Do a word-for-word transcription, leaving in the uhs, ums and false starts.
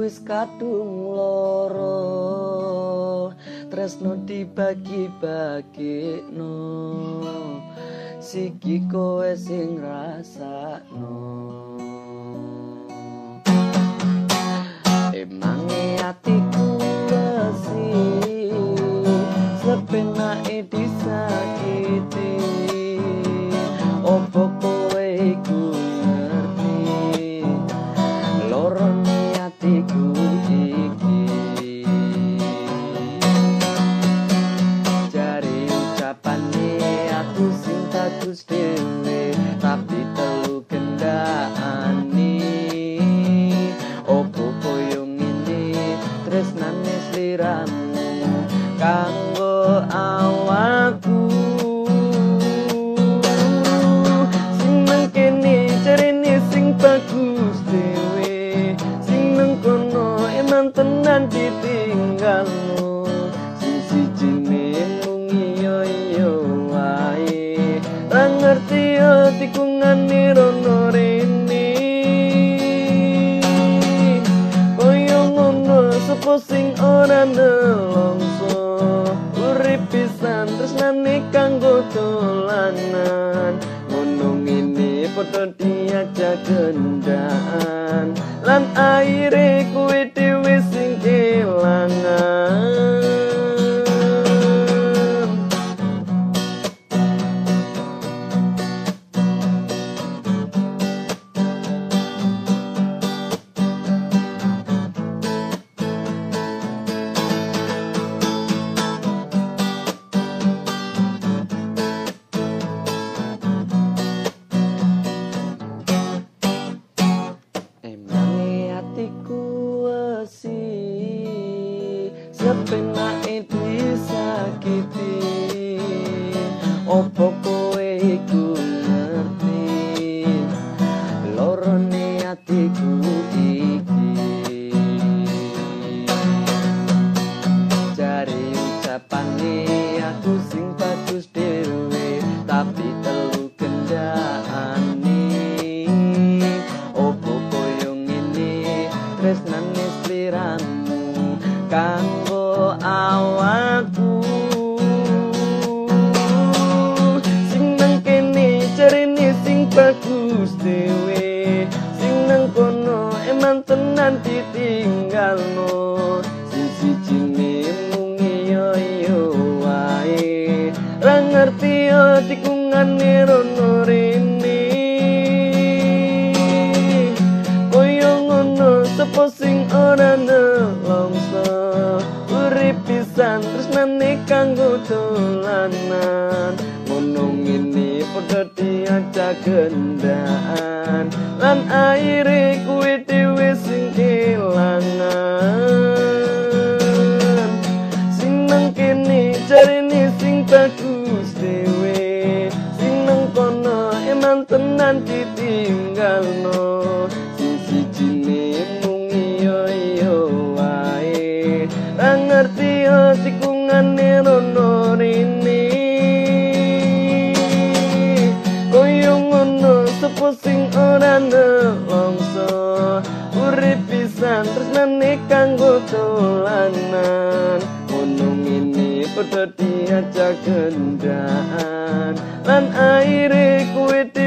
wis kadung loro, tresno dibagi-bagikno, siki kowe sing rasakno. Emange atiku wesi sepenake disakiti, opo kowe iku ngerti lorone atiku iki. Jare ucapane aku sing bagus dhewe, tapi telu gendakane opo koyo ngene tresnane sliramu kanggo awakku. Sing nang kene jarene sing bagus dhewe, sing nang kono emang tenan ditinggalno. Sing sijine mung iyo iyo wae, ra ngerti atiku ngene rono rene. Koyo ngono sapa sing ora nelongso, urip pisan tresnane kanggo dolanan. Ngono ngene padha diajak gendaan, lan akhire kowe dhewe sing kelangan. Sepenake disakiti, opo kowe iku ngerti lorone atiku iki. Jare ucapane aku sing bagus dhewe, tapi telu gendakane opo koyo ngene tresnane sliramu kanggo awakku. Sing nang kene jarene sing bagus dhewe, sing nang kono emang tenan ditinggalno. Sing sijine mung iyo iyo wae, ra ngerti atiku ngene rono rene. Koyo ngono sapa sing ora nelongso, urip pisan tresnane kanggo dolanan. Ngono ngene padha diajak gendaan, lan akhire kowe dhewe sing kelangan. Sing nang kene jarene sing bagus dhewe, sing nang kono emang tenan ditinggalno. Sing sijine mung iyo iyo wae, ra ngerti atiku ngene rono rene. Koyo ngono sapa sing ora nelongso, urip pisan tresnane kanggo dolanan. Ngono ngene padha diajak gendaan, lan akhire kowe